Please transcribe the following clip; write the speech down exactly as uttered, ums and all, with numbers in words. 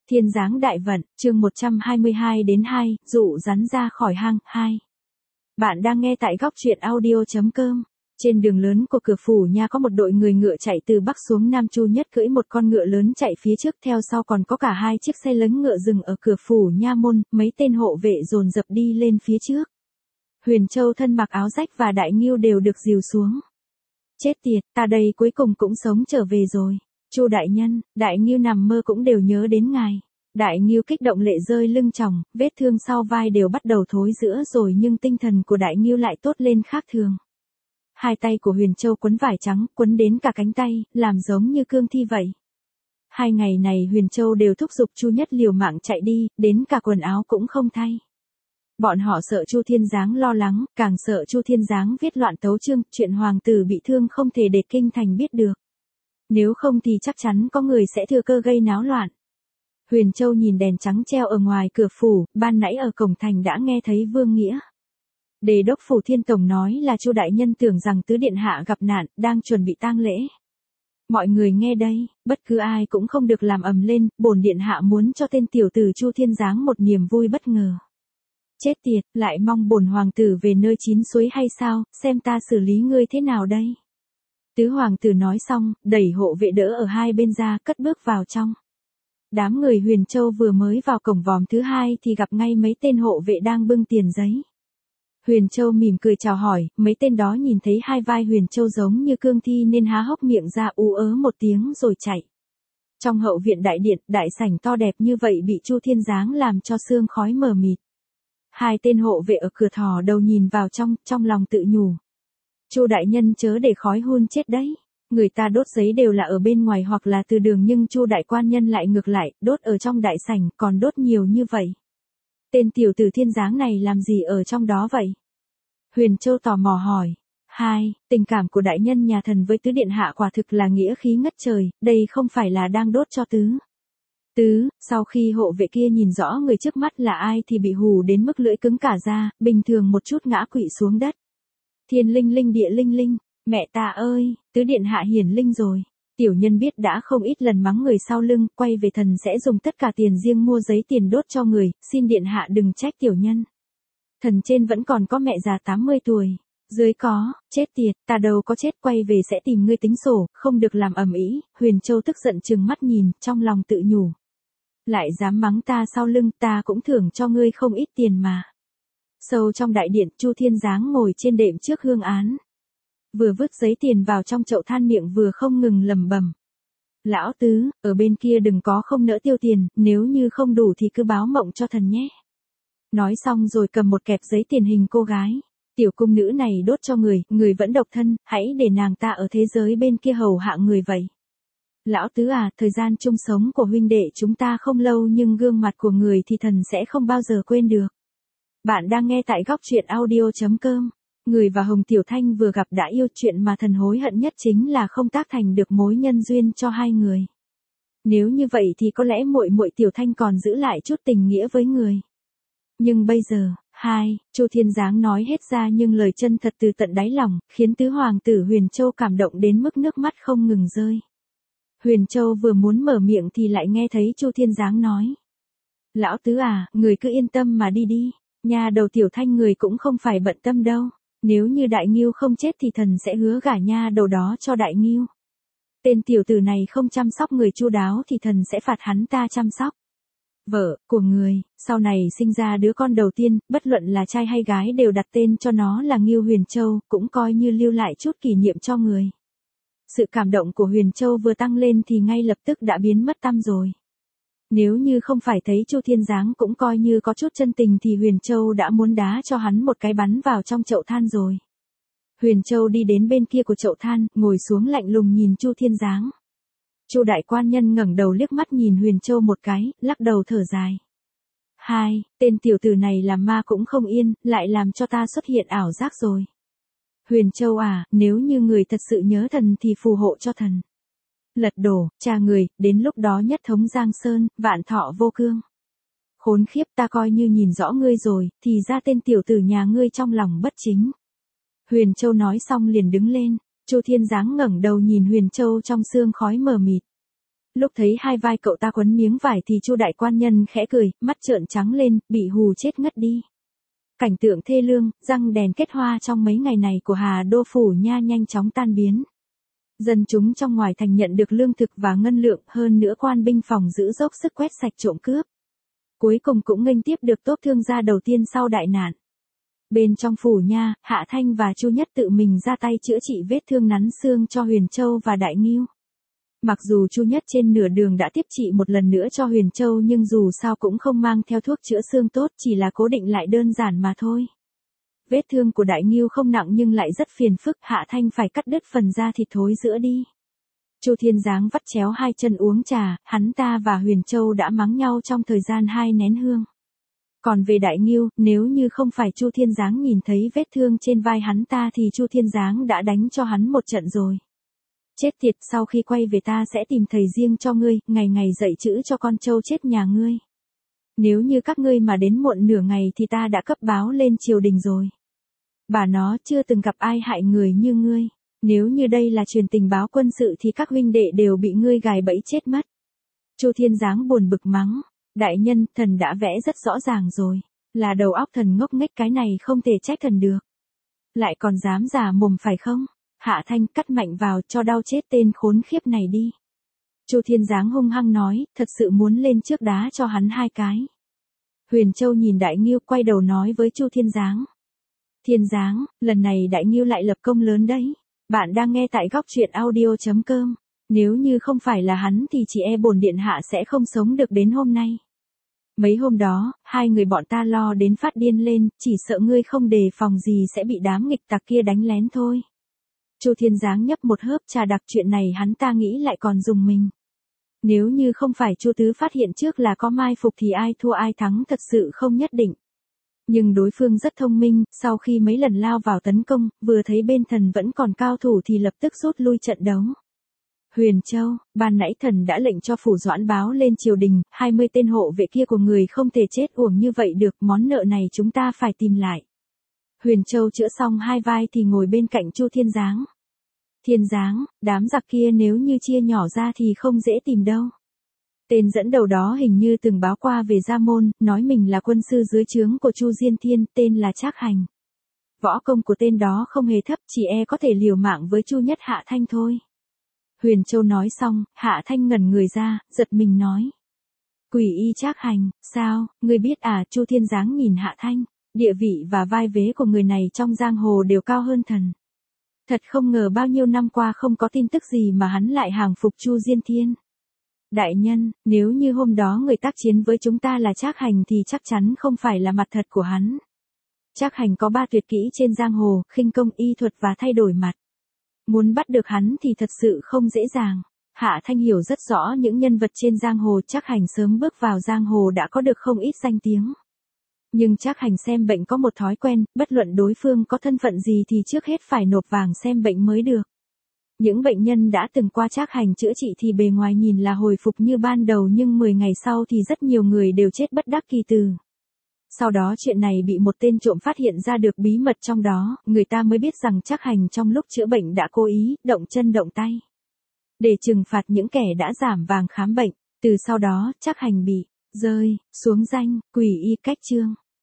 Thiên giáng đại vận, chương một trăm hai mươi hai đến hai, dụ rắn ra khỏi hang, hai. Bạn đang nghe tại góc truyện audio chấm com. Trên đường lớn của cửa phủ nha có một đội người ngựa chạy từ bắc xuống nam, Chu Nhất cưỡi một con ngựa lớn chạy phía trước, theo sau còn có cả hai chiếc xe lấn ngựa dừng ở cửa phủ nha môn, mấy tên hộ vệ dồn dập đi lên phía trước. Huyền Châu thân mặc áo rách và Đại Ngưu đều được dìu xuống. Chết tiệt, ta đây cuối cùng cũng sống trở về rồi. Chu đại nhân, Đại Ngưu nằm mơ cũng đều nhớ đến ngài. Đại Ngưu kích động lệ rơi lưng tròng, vết thương sau vai đều bắt đầu thối rữa rồi, nhưng tinh thần của Đại Ngưu lại tốt lên khác thường. Hai tay của Huyền Châu quấn vải trắng, quấn đến cả cánh tay, làm giống như cương thi vậy. Hai ngày này Huyền Châu đều thúc giục Chu Nhất liều mạng chạy đi, đến cả quần áo cũng không thay. Bọn họ sợ Chu Thiên Giáng lo lắng, càng sợ Chu Thiên Giáng viết loạn tấu chương, chuyện hoàng tử bị thương không thể để kinh thành biết được. Nếu không thì chắc chắn có người sẽ thừa cơ gây náo loạn. Huyền Châu nhìn đèn trắng treo ở ngoài cửa phủ, ban nãy ở cổng thành đã nghe thấy Vương Nghĩa Đề đốc phủ Thiên Tổng nói là Chu đại nhân tưởng rằng tứ điện hạ gặp nạn, đang chuẩn bị tang lễ. Mọi người nghe đây, bất cứ ai cũng không được làm ầm lên, bổn điện hạ muốn cho tên tiểu tử Chu Thiên Giáng một niềm vui bất ngờ. Chết tiệt, lại mong bổn hoàng tử về nơi chín suối hay sao, xem ta xử lý ngươi thế nào đây. Tứ hoàng tử nói xong, đẩy hộ vệ đỡ ở hai bên ra, cất bước vào trong. Đám người Huyền Châu vừa mới vào cổng vòm thứ hai thì gặp ngay mấy tên hộ vệ đang bưng tiền giấy. Huyền Châu mỉm cười chào hỏi, mấy tên đó nhìn thấy hai vai Huyền Châu giống như cương thi nên há hốc miệng ra ú ớ một tiếng rồi chạy. Trong hậu viện đại điện, đại sảnh to đẹp như vậy bị Chu Thiên Giáng làm cho sương khói mờ mịt. Hai tên hộ vệ ở cửa thò đầu nhìn vào trong, trong lòng tự nhủ. Chu đại nhân chớ để khói hun chết đấy. Người ta đốt giấy đều là ở bên ngoài hoặc là từ đường, nhưng Chu đại quan nhân lại ngược lại, đốt ở trong đại sảnh, còn đốt nhiều như vậy. Tên tiểu tử Thiên Giáng này làm gì ở trong đó vậy? Huyền Châu tò mò hỏi. Hai, tình cảm của đại nhân nhà thần với tứ điện hạ quả thực là nghĩa khí ngất trời, đây không phải là đang đốt cho tứ. Tứ, sau khi hộ vệ kia nhìn rõ người trước mắt là ai thì bị hù đến mức lưỡi cứng cả ra, bình thường một chút ngã quỵ xuống đất. Thiên linh linh địa linh linh, mẹ ta ơi, tứ điện hạ hiển linh rồi. Tiểu nhân biết đã không ít lần mắng người sau lưng, quay về thần sẽ dùng tất cả tiền riêng mua giấy tiền đốt cho người, xin điện hạ đừng trách tiểu nhân. Thần trên vẫn còn có mẹ già tám mươi tuổi, dưới có, chết tiệt, ta đâu có chết, quay về sẽ tìm ngươi tính sổ, không được làm ầm ĩ. Huyền Châu tức giận trừng mắt nhìn, trong lòng tự nhủ. Lại dám mắng ta sau lưng, ta cũng thưởng cho ngươi không ít tiền mà. Sâu trong đại điện, Chu Thiên Giáng ngồi trên đệm trước hương án. Vừa vứt giấy tiền vào trong chậu than, miệng vừa không ngừng lẩm bẩm. Lão tứ, ở bên kia đừng có không nỡ tiêu tiền, nếu như không đủ thì cứ báo mộng cho thần nhé. Nói xong rồi cầm một kẹp giấy tiền hình cô gái. Tiểu cung nữ này đốt cho người, người vẫn độc thân, hãy để nàng ta ở thế giới bên kia hầu hạ người vậy. Lão tứ à, thời gian chung sống của huynh đệ chúng ta không lâu, nhưng gương mặt của người thì thần sẽ không bao giờ quên được. Bạn đang nghe tại góc truyện audio chấm com. Người và Hồng Tiểu Thanh vừa gặp đã yêu, chuyện mà thần hối hận nhất chính là không tác thành được mối nhân duyên cho hai người. Nếu như vậy thì có lẽ muội muội Tiểu Thanh còn giữ lại chút tình nghĩa với người. Nhưng bây giờ, hai, Chu Thiên Giáng nói hết ra nhưng lời chân thật từ tận đáy lòng, khiến tứ hoàng tử Huyền Châu cảm động đến mức nước mắt không ngừng rơi. Huyền Châu vừa muốn mở miệng thì lại nghe thấy Chu Thiên Giáng nói. Lão tứ à, người cứ yên tâm mà đi đi, nhà đầu Tiểu Thanh người cũng không phải bận tâm đâu. Nếu như Đại Ngưu không chết thì thần sẽ hứa gả nha đầu đó cho Đại Ngưu. Tên tiểu tử này không chăm sóc người chu đáo thì thần sẽ phạt hắn ta chăm sóc. Vợ của người, sau này sinh ra đứa con đầu tiên, bất luận là trai hay gái đều đặt tên cho nó là Ngưu Huyền Châu, cũng coi như lưu lại chút kỷ niệm cho người. Sự cảm động của Huyền Châu vừa tăng lên thì ngay lập tức đã biến mất tăm rồi. Nếu như không phải thấy Chu Thiên Giáng cũng coi như có chút chân tình thì Huyền Châu đã muốn đá cho hắn một cái bắn vào trong chậu than rồi. Huyền Châu đi đến bên kia của chậu than, ngồi xuống lạnh lùng nhìn Chu Thiên Giáng. Chu đại quan nhân ngẩng đầu liếc mắt nhìn Huyền Châu một cái, lắc đầu thở dài. Hai, tên tiểu tử này làm ma cũng không yên, lại làm cho ta xuất hiện ảo giác rồi. Huyền Châu à, nếu như người thật sự nhớ thần thì phù hộ cho thần. Lật đổ, cha người, đến lúc đó nhất thống Giang Sơn, vạn thọ vô cương. Khốn khiếp, ta coi như nhìn rõ ngươi rồi, thì ra tên tiểu tử nhà ngươi trong lòng bất chính. Huyền Châu nói xong liền đứng lên, Chu Thiên Giáng ngẩng đầu nhìn Huyền Châu trong sương khói mờ mịt. Lúc thấy hai vai cậu ta quấn miếng vải thì Chu đại quan nhân khẽ cười, mắt trợn trắng lên, bị hù chết ngất đi. Cảnh tượng thê lương, răng đèn kết hoa trong mấy ngày này của Hà Đô phủ nha nhanh chóng tan biến. Dân chúng trong ngoài thành nhận được lương thực và ngân lượng, hơn nữa quan binh phòng giữ dốc sức quét sạch trộm cướp. Cuối cùng cũng nghênh tiếp được tốp thương gia đầu tiên sau đại nạn. Bên trong phủ nha, Hạ Thanh và Chu Nhất tự mình ra tay chữa trị vết thương nắn xương cho Huyền Châu và Đại Ngưu. Mặc dù Chu Nhất trên nửa đường đã tiếp trị một lần nữa cho Huyền Châu nhưng dù sao cũng không mang theo thuốc chữa xương tốt, chỉ là cố định lại đơn giản mà thôi. Vết thương của Đại Ngưu không nặng nhưng lại rất phiền phức, Hạ Thanh phải cắt đứt phần da thịt thối giữa đi. Chu Thiên Giáng vắt chéo hai chân uống trà, hắn ta và Huyền Châu đã mắng nhau trong thời gian hai nén hương. Còn về Đại Ngưu, nếu như không phải Chu Thiên Giáng nhìn thấy vết thương trên vai hắn ta thì Chu Thiên Giáng đã đánh cho hắn một trận rồi. Chết tiệt, sau khi quay về ta sẽ tìm thầy riêng cho ngươi, ngày ngày dạy chữ cho con trâu chết nhà ngươi. Nếu như các ngươi mà đến muộn nửa ngày thì ta đã cấp báo lên triều đình rồi. Bà nó chưa từng gặp ai hại người như ngươi. Nếu như đây là truyền tình báo quân sự thì các huynh đệ đều bị ngươi gài bẫy chết mất. Chu Thiên Giáng buồn bực mắng. Đại nhân, thần đã vẽ rất rõ ràng rồi. Là đầu óc thần ngốc nghếch, cái này không thể trách thần được. Lại còn dám giả mồm phải không? Hạ Thanh cắt mạnh vào cho đau chết tên khốn khiếp này đi. Chu Thiên Giáng hung hăng nói, thật sự muốn lên trước đá cho hắn hai cái. Huyền Châu nhìn Đại Ngưu quay đầu nói với Chu Thiên Giáng. Thiên Giáng, lần này Đại Ngưu lại lập công lớn đấy. Bạn đang nghe tại góc truyện audio chấm com. Nếu như không phải là hắn thì chỉ e bổn điện hạ sẽ không sống được đến hôm nay. Mấy hôm đó, hai người bọn ta lo đến phát điên lên, chỉ sợ ngươi không đề phòng gì sẽ bị đám nghịch tặc kia đánh lén thôi. Chu Thiên Giáng nhấp một hớp trà đặc, chuyện này hắn ta nghĩ lại còn dùng mình. Nếu như không phải Chu Tứ phát hiện trước là có mai phục thì ai thua ai thắng thật sự không nhất định. Nhưng đối phương rất thông minh, sau khi mấy lần lao vào tấn công, vừa thấy bên thần vẫn còn cao thủ thì lập tức rút lui trận đấu. Huyền Châu, ban nãy thần đã lệnh cho phủ Doãn báo lên triều đình, hai mươi tên hộ vệ kia của người không thể chết uổng như vậy được, món nợ này chúng ta phải tìm lại. Huyền Châu chữa xong hai vai thì ngồi bên cạnh Chu Thiên Giáng. Thiên Giáng, đám giặc kia nếu như chia nhỏ ra thì không dễ tìm đâu. Tên dẫn đầu đó hình như từng báo qua về Gia Môn, nói mình là quân sư dưới trướng của Chu Diên Thiên, tên là Trác Hành. Võ công của tên đó không hề thấp, chỉ e có thể liều mạng với Chu Nhất Hạ Thanh thôi. Huyền Châu nói xong, Hạ Thanh ngẩn người ra, giật mình nói. Quỷ y Trác Hành, sao, ngươi biết à? Chu Thiên Giáng nhìn Hạ Thanh, địa vị và vai vế của người này trong giang hồ đều cao hơn thần. Thật không ngờ bao nhiêu năm qua không có tin tức gì mà hắn lại hàng phục Chu Diên Thiên. Đại nhân, nếu như hôm đó người tác chiến với chúng ta là Trác Hành thì chắc chắn không phải là mặt thật của hắn. Trác Hành có ba tuyệt kỹ trên giang hồ, khinh công, y thuật và thay đổi mặt. Muốn bắt được hắn thì thật sự không dễ dàng. Hạ Thanh hiểu rất rõ những nhân vật trên giang hồ, Trác Hành sớm bước vào giang hồ đã có được không ít danh tiếng. Nhưng Trác Hành xem bệnh có một thói quen, bất luận đối phương có thân phận gì thì trước hết phải nộp vàng xem bệnh mới được. Những bệnh nhân đã từng qua Trác Hành chữa trị thì bề ngoài nhìn là hồi phục như ban đầu nhưng mười ngày sau thì rất nhiều người đều chết bất đắc kỳ tử. Sau đó chuyện này bị một tên trộm phát hiện ra được bí mật trong đó, người ta mới biết rằng Trác Hành trong lúc chữa bệnh đã cố ý, động chân động tay. Để trừng phạt những kẻ đã giảm vàng khám bệnh, từ sau đó Trác Hành bị rơi xuống danh quỷ y cách chương.